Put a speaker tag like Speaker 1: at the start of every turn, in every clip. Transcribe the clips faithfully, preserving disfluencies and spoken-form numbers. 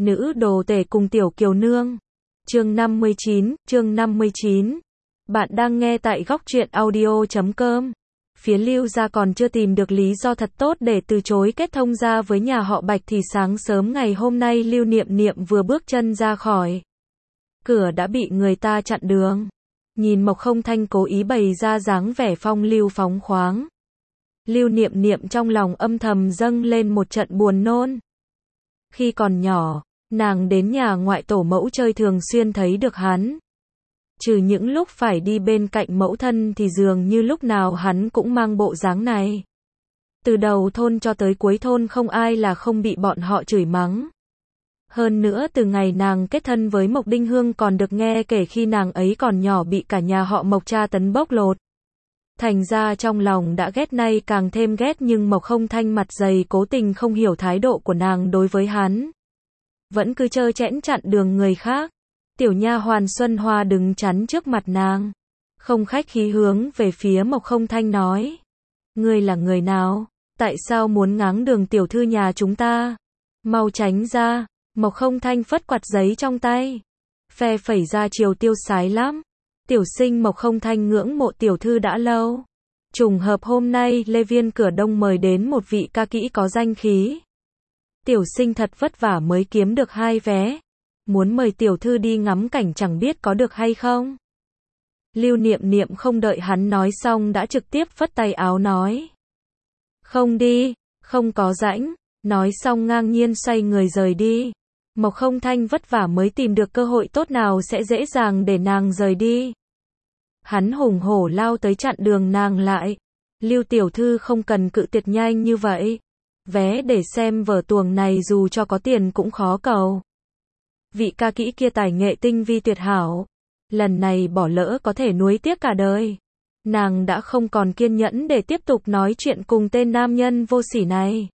Speaker 1: Nữ đồ tể cùng tiểu kiều nương. Chương năm mươi chín, chương năm mươi chín. Bạn đang nghe tại góc truyện audio chấm com. Phía Lưu gia còn chưa tìm được lý do thật tốt để từ chối kết thông gia với nhà họ Bạch thì sáng sớm ngày hôm nay Lưu Niệm Niệm vừa bước chân ra khỏi cửa đã bị người ta chặn đường. Nhìn Mộc Không Thanh cố ý bày ra dáng vẻ phong lưu phóng khoáng, Lưu Niệm Niệm trong lòng âm thầm dâng lên một trận buồn nôn. Khi còn nhỏ, nàng đến nhà ngoại tổ mẫu chơi thường xuyên thấy được hắn. Trừ những lúc phải đi bên cạnh mẫu thân thì dường như lúc nào hắn cũng mang bộ dáng này. Từ đầu thôn cho tới cuối thôn không ai là không bị bọn họ chửi mắng. Hơn nữa từ ngày nàng kết thân với Mộc Đinh Hương còn được nghe kể khi nàng ấy còn nhỏ bị cả nhà họ Mộc tra tấn bóc lột. Thành ra trong lòng đã ghét nay càng thêm ghét, nhưng Mộc Không Thanh mặt dày cố tình không hiểu thái độ của nàng đối với hắn. Vẫn cứ trơ trẽn chặn đường người khác. Tiểu nha hoàn Xuân Hoa đứng chắn trước mặt nàng, không khách khí hướng về phía Mộc Không Thanh nói: "Ngươi là người nào? Tại sao muốn ngáng đường tiểu thư nhà chúng ta? Mau tránh ra!" Mộc Không Thanh phất quạt giấy trong tay, phe phẩy ra chiều tiêu sái lắm. Tiểu sinh Mộc Không Thanh ngưỡng mộ tiểu thư đã lâu. Trùng hợp hôm nay Lê Viên Cửa Đông mời đến một vị ca kỹ có danh khí. Tiểu sinh thật vất vả mới kiếm được hai vé. Muốn mời tiểu thư đi ngắm cảnh chẳng biết có được hay không? Lưu Niệm Niệm không đợi hắn nói xong đã trực tiếp phất tay áo nói: "Không đi, không có rãnh." Nói xong ngang nhiên xoay người rời đi. Mộc Không Thanh vất vả mới tìm được cơ hội tốt nào sẽ dễ dàng để nàng rời đi. Hắn hùng hổ lao tới chặn đường nàng lại. "Lưu tiểu thư không cần cự tuyệt nhanh như vậy. Vé để xem vở tuồng này dù cho có tiền cũng khó cầu. Vị ca kỹ kia tài nghệ tinh vi tuyệt hảo. Lần này bỏ lỡ có thể nuối tiếc cả đời." Nàng đã không còn kiên nhẫn để tiếp tục nói chuyện cùng tên nam nhân vô sỉ này.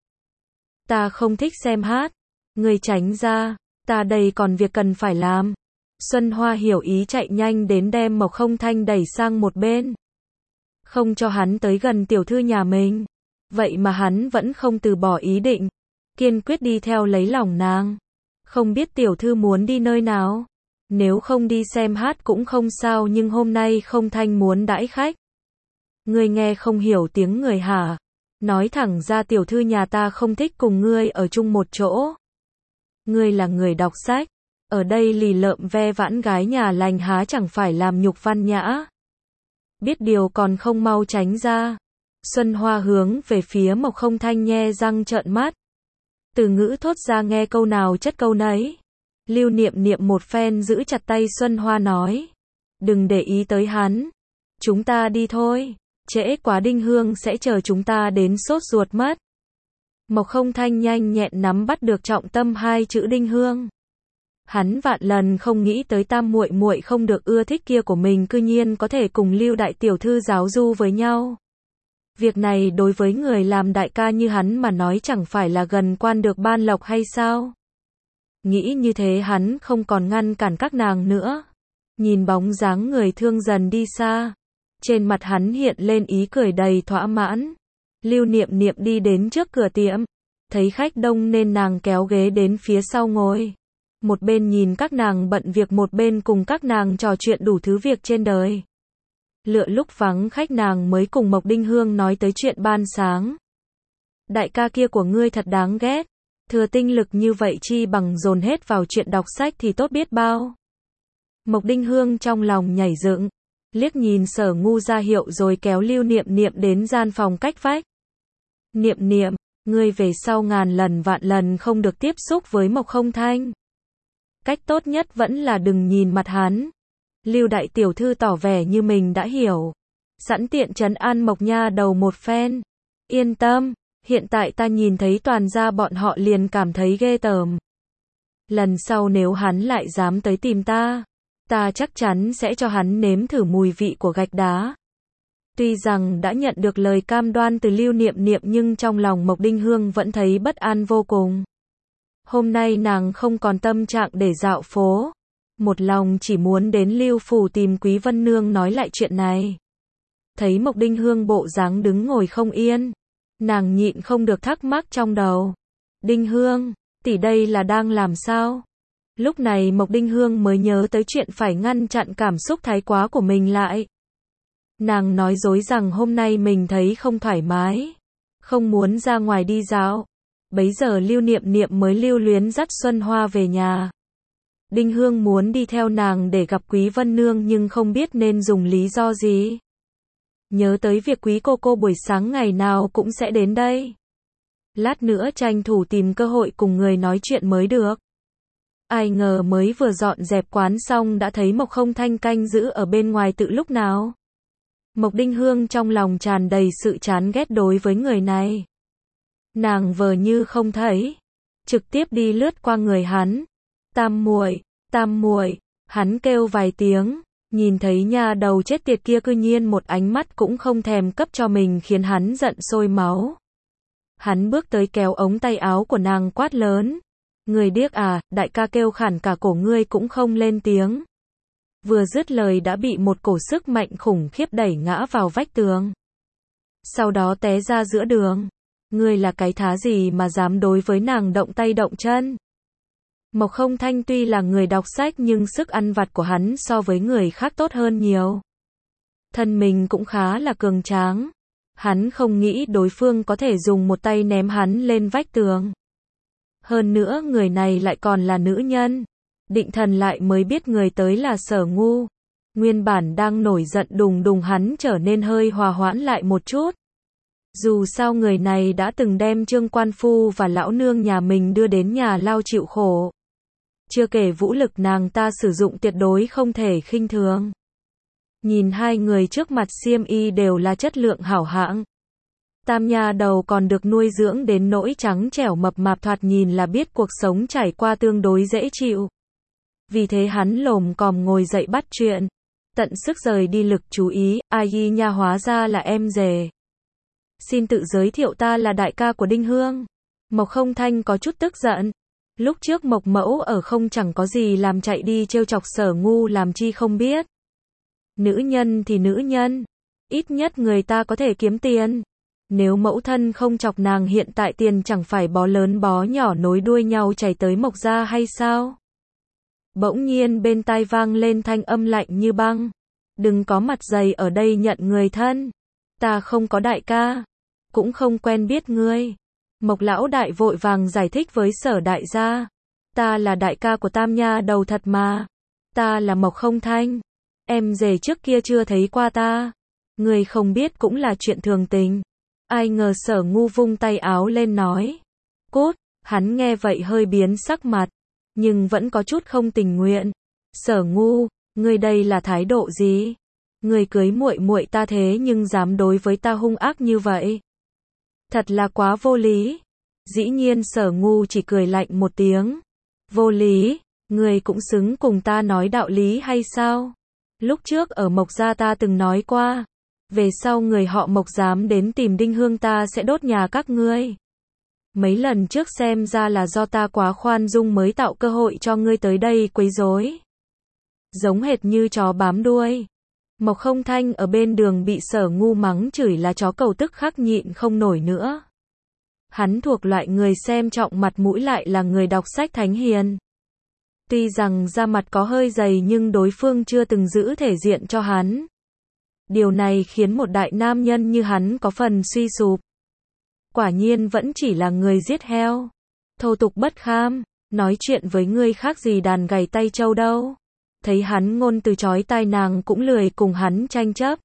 Speaker 1: "Ta không thích xem hát. Người tránh ra, ta đây còn việc cần phải làm." Xuân Hoa hiểu ý chạy nhanh đến đem Mộc Không Thanh đẩy sang một bên, không cho hắn tới gần tiểu thư nhà mình. Vậy mà hắn vẫn không từ bỏ ý định, kiên quyết đi theo lấy lòng nàng. "Không biết tiểu thư muốn đi nơi nào? Nếu không đi xem hát cũng không sao, nhưng hôm nay Không Thanh muốn đãi khách." "Ngươi nghe không hiểu tiếng người hả? Nói thẳng ra tiểu thư nhà ta không thích cùng ngươi ở chung một chỗ. Ngươi là người đọc sách, ở đây lì lợm ve vãn gái nhà lành há chẳng phải làm nhục văn nhã. Biết điều còn không mau tránh ra." Xuân Hoa hướng về phía Mộc Không Thanh nhe răng trợn mắt. Từ ngữ thốt ra nghe câu nào chất câu nấy. Lưu Niệm Niệm một phen giữ chặt tay Xuân Hoa nói: "Đừng để ý tới hắn. Chúng ta đi thôi. Trễ quá Đinh Hương sẽ chờ chúng ta đến sốt ruột mất." Mộc Không Thanh nhanh nhẹn nắm bắt được trọng tâm hai chữ Đinh Hương. Hắn vạn lần không nghĩ tới tam muội muội không được ưa thích kia của mình cư nhiên có thể cùng Lưu đại tiểu thư giáo du với nhau. Việc này đối với người làm đại ca như hắn mà nói chẳng phải là gần quan được ban lộc hay sao? Nghĩ như thế hắn không còn ngăn cản các nàng nữa. Nhìn bóng dáng người thương dần đi xa, trên mặt hắn hiện lên ý cười đầy thỏa mãn. Lưu Niệm Niệm đi đến trước cửa tiệm, thấy khách đông nên nàng kéo ghế đến phía sau ngồi. Một bên nhìn các nàng bận việc một bên cùng các nàng trò chuyện đủ thứ việc trên đời. Lựa lúc vắng khách nàng mới cùng Mộc Đinh Hương nói tới chuyện ban sáng. "Đại ca kia của ngươi thật đáng ghét. Thừa tinh lực như vậy chi bằng dồn hết vào chuyện đọc sách thì tốt biết bao." Mộc Đinh Hương trong lòng nhảy dựng, liếc nhìn Sở Ngu ra hiệu rồi kéo Lưu Niệm Niệm đến gian phòng cách vách. "Niệm Niệm, ngươi về sau ngàn lần vạn lần không được tiếp xúc với Mộc Không Thanh. Cách tốt nhất vẫn là đừng nhìn mặt hắn." Lưu đại tiểu thư tỏ vẻ như mình đã hiểu, sẵn tiện trấn an Mộc nha đầu một phen. "Yên tâm, hiện tại ta nhìn thấy toàn gia bọn họ liền cảm thấy ghê tởm. Lần sau nếu hắn lại dám tới tìm ta, ta chắc chắn sẽ cho hắn nếm thử mùi vị của gạch đá." Tuy rằng đã nhận được lời cam đoan từ Lưu Niệm Niệm nhưng trong lòng Mộc Đinh Hương vẫn thấy bất an vô cùng. Hôm nay nàng không còn tâm trạng để dạo phố, một lòng chỉ muốn đến Lưu phủ tìm Quý Vân Nương nói lại chuyện này. Thấy Mộc Đinh Hương bộ dáng đứng ngồi không yên, nàng nhịn không được thắc mắc trong đầu. "Đinh Hương, Tỷ đây là đang làm sao? Lúc này Mộc Đinh Hương mới nhớ tới chuyện phải ngăn chặn cảm xúc thái quá của mình lại. Nàng nói dối rằng hôm nay mình thấy không thoải mái, không muốn ra ngoài đi dạo. Bấy giờ Lưu Niệm Niệm mới lưu luyến dắt Xuân Hoa về nhà. Đinh Hương muốn đi theo nàng để gặp Quý Vân Nương nhưng không biết nên dùng lý do gì. Nhớ tới việc Quý cô cô buổi sáng ngày nào cũng sẽ đến đây. Lát nữa tranh thủ tìm cơ hội cùng người nói chuyện mới được. Ai ngờ mới vừa dọn dẹp quán xong đã thấy Mộc Không Thanh canh giữ ở bên ngoài từ lúc nào. Mộc Đinh Hương trong lòng tràn đầy sự chán ghét đối với người này. Nàng vờ như không thấy, trực tiếp đi lướt qua người hắn. Tam muội, tam muội, hắn kêu vài tiếng, nhìn thấy nha đầu chết tiệt kia cư nhiên một ánh mắt cũng không thèm cấp cho mình khiến hắn giận sôi máu. Hắn bước tới kéo ống tay áo của nàng quát lớn. Người điếc à, đại ca kêu khản cả cổ ngươi cũng không lên tiếng. Vừa dứt lời đã bị một cổ sức mạnh khủng khiếp đẩy ngã vào vách tường. Sau đó té ra giữa đường. Ngươi là cái thá gì mà dám đối với nàng động tay động chân? Mộc Không Thanh tuy là người đọc sách nhưng sức ăn vặt của hắn so với người khác tốt hơn nhiều. Thân mình cũng khá là cường tráng. Hắn không nghĩ đối phương có thể dùng một tay ném hắn lên vách tường. Hơn nữa người này lại còn là nữ nhân. Định thần lại mới biết người tới là Sở Ngu. Nguyên bản đang nổi giận đùng đùng hắn trở nên hơi hòa hoãn lại một chút. Dù sao người này đã từng đem Trương Quan Phu và lão nương nhà mình đưa đến nhà lao chịu khổ. Chưa kể vũ lực nàng ta sử dụng tuyệt đối không thể khinh thường. Nhìn hai người trước mặt xiêm y đều là chất lượng hảo hạng. Tam nha đầu còn được nuôi dưỡng đến nỗi trắng trẻo mập mạp thoạt nhìn là biết cuộc sống trải qua tương đối dễ chịu. Vì thế hắn lồm còm ngồi dậy bắt chuyện. Tận sức rời đi lực chú ý, ai y nha hóa ra là em rể. Xin tự giới thiệu ta là đại ca của Đinh Hương. Mộc Không Thanh có chút tức giận. Lúc trước Mộc Mẫu ở không chẳng có gì làm chạy đi trêu chọc Sở Ngu làm chi không biết. Nữ nhân thì nữ nhân. Ít nhất người ta có thể kiếm tiền. Nếu mẫu thân không chọc nàng hiện tại tiền chẳng phải bó lớn bó nhỏ nối đuôi nhau chảy tới Mộc gia hay sao? Bỗng nhiên bên tai vang lên thanh âm lạnh như băng. Đừng có mặt dày ở đây nhận người thân. Ta không có đại ca. Cũng không quen biết ngươi. Mộc lão đại vội vàng giải thích với Sở đại gia. Ta là đại ca của Tam nha đầu thật mà. Ta là Mộc Không Thanh. Em rể trước kia chưa thấy qua ta. Ngươi không biết cũng là chuyện thường tình. Ai ngờ Sở Ngu vung tay áo lên nói. Cút, hắn nghe vậy hơi biến sắc mặt. Nhưng vẫn có chút không tình nguyện. Sở Ngu, ngươi đây là thái độ gì? Ngươi cưới muội muội ta thế nhưng dám đối với ta hung ác như vậy. Thật là quá vô lý. Dĩ nhiên Sở Ngu chỉ cười lạnh một tiếng. Vô lý, ngươi cũng xứng cùng ta nói đạo lý hay sao? Lúc trước ở Mộc gia ta từng nói qua. Về sau người họ Mộc dám đến tìm Đinh Hương ta sẽ đốt nhà các ngươi. Mấy lần trước xem ra là do ta quá khoan dung mới tạo cơ hội cho ngươi tới đây quấy rối. Giống hệt như chó bám đuôi. Mộc Không Thanh ở bên đường bị Sở Ngu mắng chửi là chó cầu tức khắc nhịn không nổi nữa. Hắn thuộc loại người xem trọng mặt mũi lại là người đọc sách thánh hiền. Tuy rằng da mặt có hơi dày nhưng đối phương chưa từng giữ thể diện cho hắn. Điều này khiến một đại nam nhân như hắn có phần suy sụp. Quả nhiên vẫn chỉ là người giết heo. Thô tục bất kham, nói chuyện với ngươi khác gì đàn gầy tay trâu đâu. Thấy hắn ngôn từ chói tai nàng cũng lười cùng hắn tranh chấp.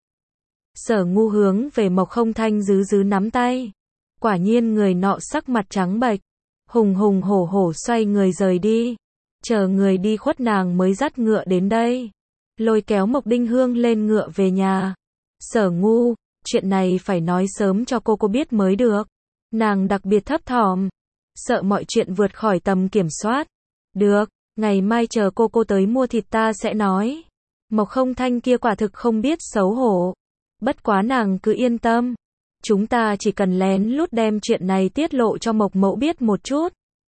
Speaker 1: Sở Ngu hướng về Mộc Không Thanh dứ dứ nắm tay. Quả nhiên người nọ sắc mặt trắng bệch. Hùng hùng hổ hổ xoay người rời đi. Chờ người đi khuất nàng mới dắt ngựa đến đây. Lôi kéo Mộc Đinh Hương lên ngựa về nhà. Sở Ngu, chuyện này phải nói sớm cho cô cô biết mới được. Nàng đặc biệt thấp thỏm. Sợ mọi chuyện vượt khỏi tầm kiểm soát. Được, ngày mai chờ cô cô tới mua thịt ta sẽ nói. Mộc Không Thanh kia quả thực không biết xấu hổ. Bất quá nàng cứ yên tâm. Chúng ta chỉ cần lén lút đem chuyện này tiết lộ cho Mộc Mẫu biết một chút.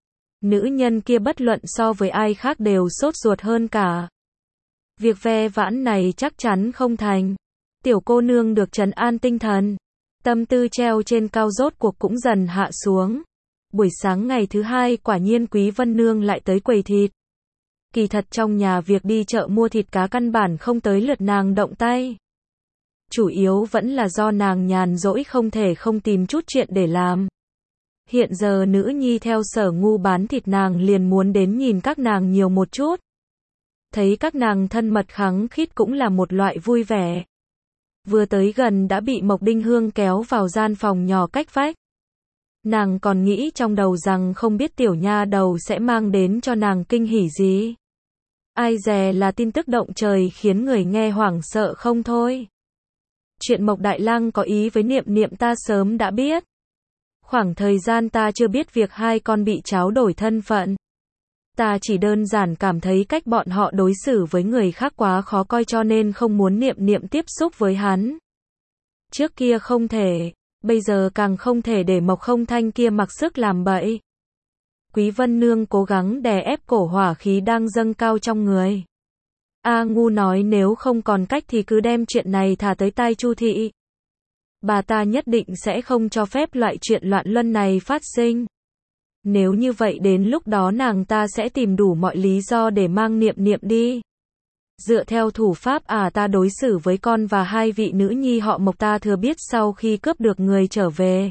Speaker 1: Nữ nhân kia bất luận so với ai khác đều sốt ruột hơn cả. Việc ve vãn này chắc chắn không thành. Tiểu cô nương được trấn an tinh thần. Tâm tư treo trên cao rốt cuộc cũng dần hạ xuống. Buổi sáng ngày thứ hai quả nhiên Quý Vân Nương lại tới quầy thịt. Kỳ thật trong nhà việc đi chợ mua thịt cá căn bản không tới lượt nàng động tay. Chủ yếu vẫn là do nàng nhàn rỗi không thể không tìm chút chuyện để làm. Hiện giờ nữ nhi theo Sở Ngu bán thịt nàng liền muốn đến nhìn các nàng nhiều một chút. Thấy các nàng thân mật khắng khít cũng là một loại vui vẻ. Vừa tới gần đã bị Mộc Đinh Hương kéo vào gian phòng nhỏ cách vách. Nàng còn nghĩ trong đầu rằng không biết tiểu nha đầu sẽ mang đến cho nàng kinh hỉ gì. Ai dè là tin tức động trời khiến người nghe hoảng sợ không thôi. Chuyện Mộc Đại Lang có ý với Niệm Niệm ta sớm đã biết. Khoảng thời gian ta chưa biết việc hai con bị tráo đổi thân phận. Ta chỉ đơn giản cảm thấy cách bọn họ đối xử với người khác quá khó coi cho nên không muốn Niệm Niệm tiếp xúc với hắn. Trước kia không thể, bây giờ càng không thể để Mộc Không Thanh kia mặc sức làm bậy. Quý Vân Nương cố gắng đè ép cổ hỏa khí đang dâng cao trong người. A Ngu nói nếu không còn cách thì cứ đem chuyện này thả tới tai Chu thị. Bà ta nhất định sẽ không cho phép loại chuyện loạn luân này phát sinh. Nếu như vậy đến lúc đó nàng ta sẽ tìm đủ mọi lý do để mang Niệm Niệm đi. Dựa theo thủ pháp à ta đối xử với con và hai vị nữ nhi họ Mộc ta thừa biết sau khi cướp được người trở về.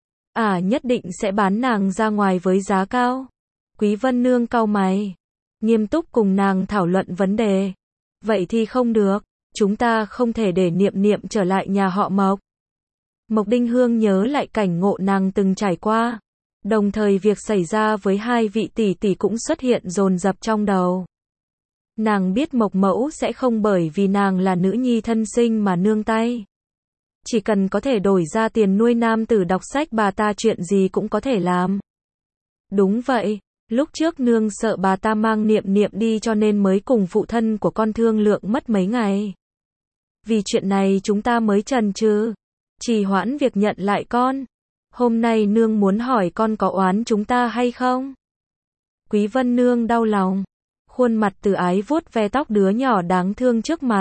Speaker 1: À nhất định sẽ bán nàng ra ngoài với giá cao. Quý Vân Nương cau mày. Nghiêm túc cùng nàng thảo luận vấn đề. Vậy thì không được. Chúng ta không thể để Niệm Niệm trở lại nhà họ Mộc. Mộc Đinh Hương nhớ lại cảnh ngộ nàng từng trải qua. Đồng thời việc xảy ra với hai vị tỷ tỷ cũng xuất hiện dồn dập trong đầu. Nàng biết Mộc Mẫu sẽ không bởi vì nàng là nữ nhi thân sinh mà nương tay. Chỉ cần có thể đổi ra tiền nuôi nam tử đọc sách bà ta chuyện gì cũng có thể làm. Đúng vậy, lúc trước nương sợ bà ta mang Niệm Niệm đi cho nên mới cùng phụ thân của con thương lượng mất mấy ngày. Vì chuyện này chúng ta mới chần chừ, trì hoãn việc nhận lại con. Hôm nay nương muốn hỏi con có oán chúng ta hay không? Quý Vân Nương đau lòng, khuôn mặt từ ái vuốt ve tóc đứa nhỏ đáng thương trước mặt.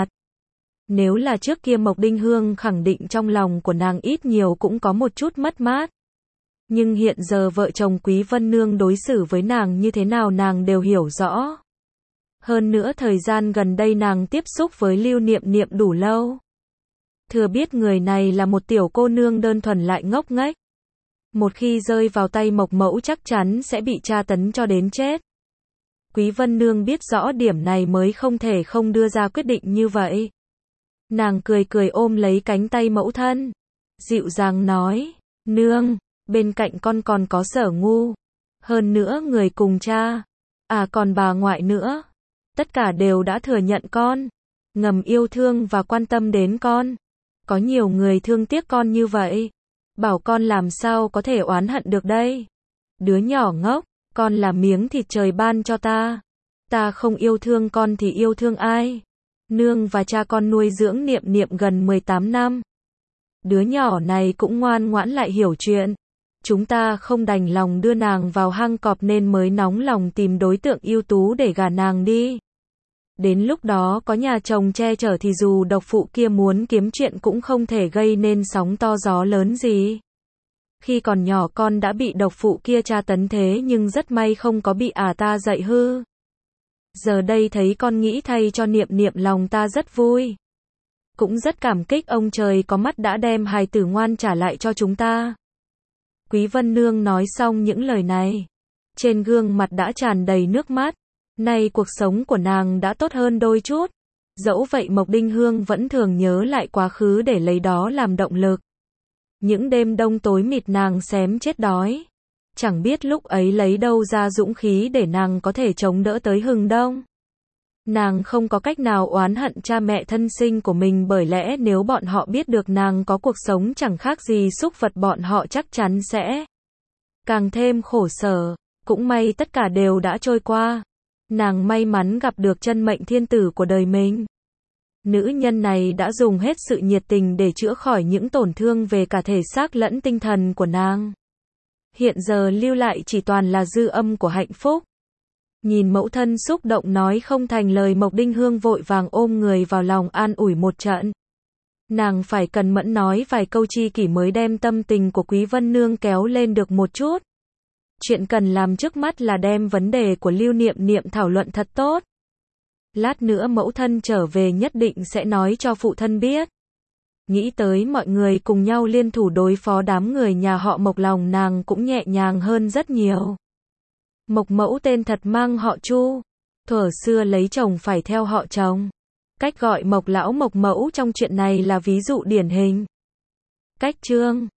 Speaker 1: Nếu là trước kia Mộc Đinh Hương khẳng định trong lòng của nàng ít nhiều cũng có một chút mất mát. Nhưng hiện giờ vợ chồng Quý Vân Nương đối xử với nàng như thế nào nàng đều hiểu rõ. Hơn nữa thời gian gần đây nàng tiếp xúc với Lưu Niệm Niệm đủ lâu. Thừa biết người này là một tiểu cô nương đơn thuần lại ngốc nghếch. Một khi rơi vào tay Mộc Mẫu chắc chắn sẽ bị tra tấn cho đến chết. Quý Vân Nương biết rõ điểm này mới không thể không đưa ra quyết định như vậy. Nàng cười cười ôm lấy cánh tay mẫu thân. Dịu dàng nói, nương, bên cạnh con còn có Sở Ngu. Hơn nữa người cùng cha. À còn bà ngoại nữa. Tất cả đều đã thừa nhận con. Ngầm yêu thương và quan tâm đến con. Có nhiều người thương tiếc con như vậy. Bảo con làm sao có thể oán hận được đây. Đứa nhỏ ngốc, con là miếng thịt trời ban cho ta. Ta không yêu thương con thì yêu thương ai? Nương và cha con nuôi dưỡng Niệm Niệm gần mười tám năm. Đứa nhỏ này cũng ngoan ngoãn lại hiểu chuyện. Chúng ta không đành lòng đưa nàng vào hang cọp nên mới nóng lòng tìm đối tượng ưu tú để gả nàng đi. Đến lúc đó có nhà chồng che chở thì dù độc phụ kia muốn kiếm chuyện cũng không thể gây nên sóng to gió lớn gì. Khi còn nhỏ con đã bị độc phụ kia tra tấn thế nhưng rất may không có bị ả ta dạy hư. Giờ đây thấy con nghĩ thay cho Niệm Niệm lòng ta rất vui. Cũng rất cảm kích ông trời có mắt đã đem hài tử ngoan trả lại cho chúng ta. Quý Vân Nương nói xong những lời này. Trên gương mặt đã tràn đầy nước mắt. Nay cuộc sống của nàng đã tốt hơn đôi chút. Dẫu vậy Mộc Đinh Hương vẫn thường nhớ lại quá khứ để lấy đó làm động lực. Những đêm đông tối mịt nàng xém chết đói. Chẳng biết lúc ấy lấy đâu ra dũng khí để nàng có thể chống đỡ tới hừng đông. Nàng không có cách nào oán hận cha mẹ thân sinh của mình bởi lẽ nếu bọn họ biết được nàng có cuộc sống chẳng khác gì súc vật bọn họ chắc chắn sẽ càng thêm khổ sở. Cũng may tất cả đều đã trôi qua. Nàng may mắn gặp được chân mệnh thiên tử của đời mình. Nữ nhân này đã dùng hết sự nhiệt tình để chữa khỏi những tổn thương về cả thể xác lẫn tinh thần của nàng. Hiện giờ lưu lại chỉ toàn là dư âm của hạnh phúc. Nhìn mẫu thân xúc động nói không thành lời Mộc Đinh Hương vội vàng ôm người vào lòng an ủi một trận. Nàng phải cần mẫn nói vài câu chi kỷ mới đem tâm tình của Quý Vân Nương kéo lên được một chút. Chuyện cần làm trước mắt là đem vấn đề của Lưu Niệm Niệm thảo luận thật tốt. Lát nữa mẫu thân trở về nhất định sẽ nói cho phụ thân biết. Nghĩ tới mọi người cùng nhau liên thủ đối phó đám người nhà họ Mộc, lòng nàng cũng nhẹ nhàng hơn rất nhiều. Mộc mẫu tên thật mang họ Chu. Thuở xưa lấy chồng phải theo họ chồng. Cách gọi Mộc lão Mộc mẫu trong chuyện này là ví dụ điển hình. Cách chương